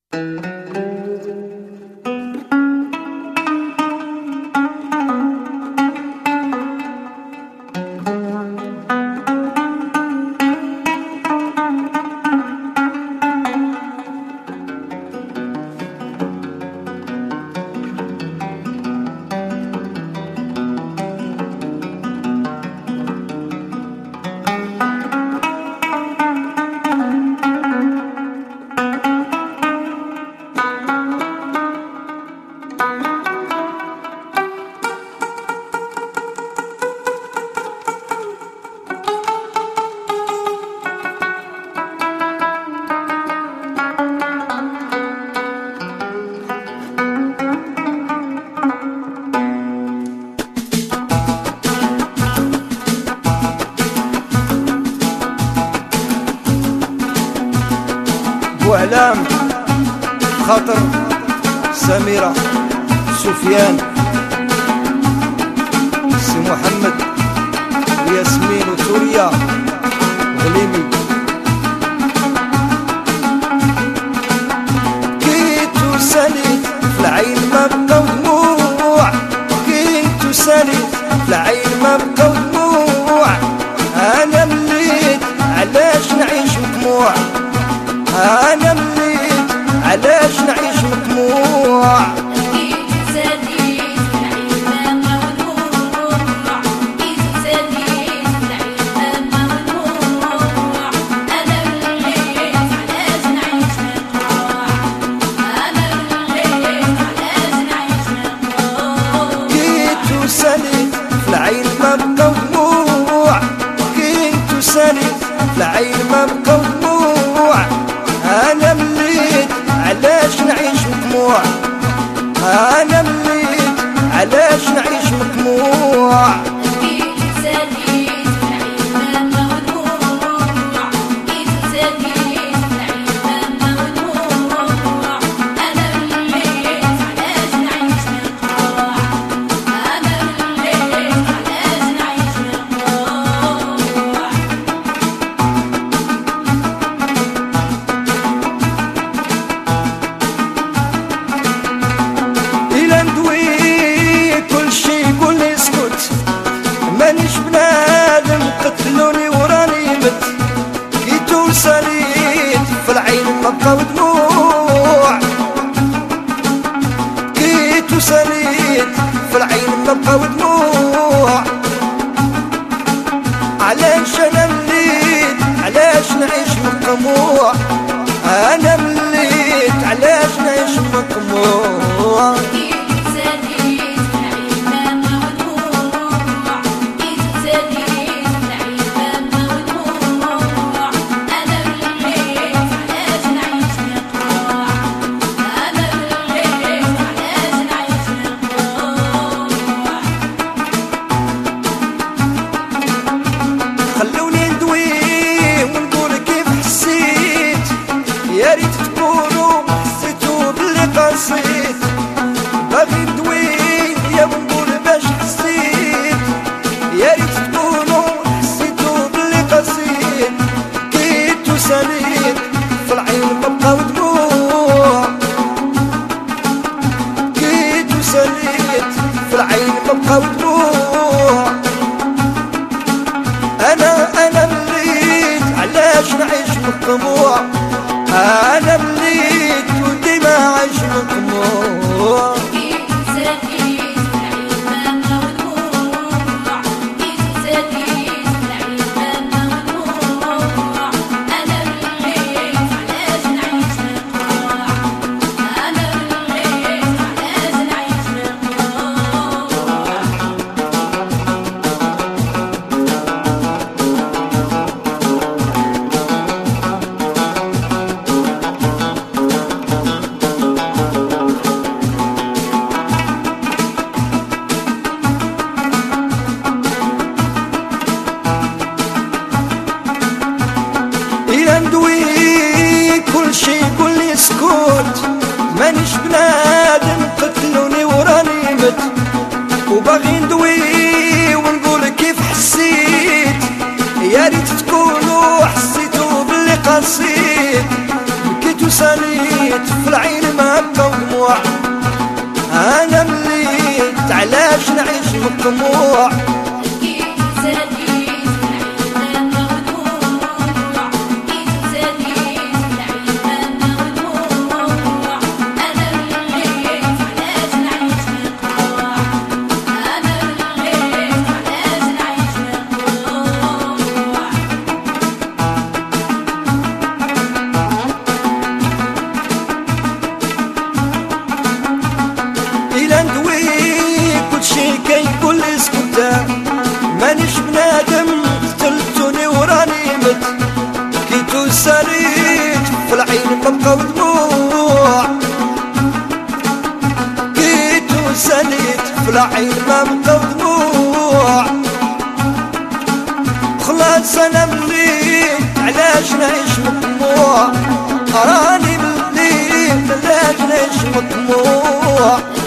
وإعلام خاطر سميرة سفيان سي محمد وياسمين وسوريا غليمي. كيت وساليت في العين ما بقاو دموع، كيت وساليت في العين ما بقاو دموع، أنا مليت علاش نعيش مطموع، أنا مليت علاش نعيش مطموع. كيت وساليت في العين ما بقاو دموع، كيت وساليت في العين ما بقاو دموع، أنا مليت علاش نعيش مطموع، أنا مليت علاش نعيش مطموع. مانيش بنادم قتلوني وراني مت، كيت وساليت في العين ما بقاو دموع، كيت وساليت في العين ما بقاو دموع. علاش أنا مليت علاش نعيش مقموع، أنا مليت علاش نعيش مقموع. خلوني ندوي ونقول كيف حسيت، يا ريت تكونوا حسيتوا باللي قصيت، باغي ندوي يا ونقول باش حسيت، يا ريت تكونوا حسيتوا باللي قصيت. كيت وساليت في العين ما بقاو دموع، كيت وساليت في العين ما بقاو دموع. أنا مليت علاش نعيش مطموع، أنا مليت وديما عايش مطموع. زليت في العين ما بقى دموع، انا مليت علاش نعيش مطموع. كيقول اسكت مانيش بنادم قتلتوني وراني مت، كيتو ساليت في العين ما بقاو دموع، كيتو ساليت في العين ما بقاو دموع. خلاص انا مليت علاش نعيش مطموع، راني مليت علاش نعيش مطموع.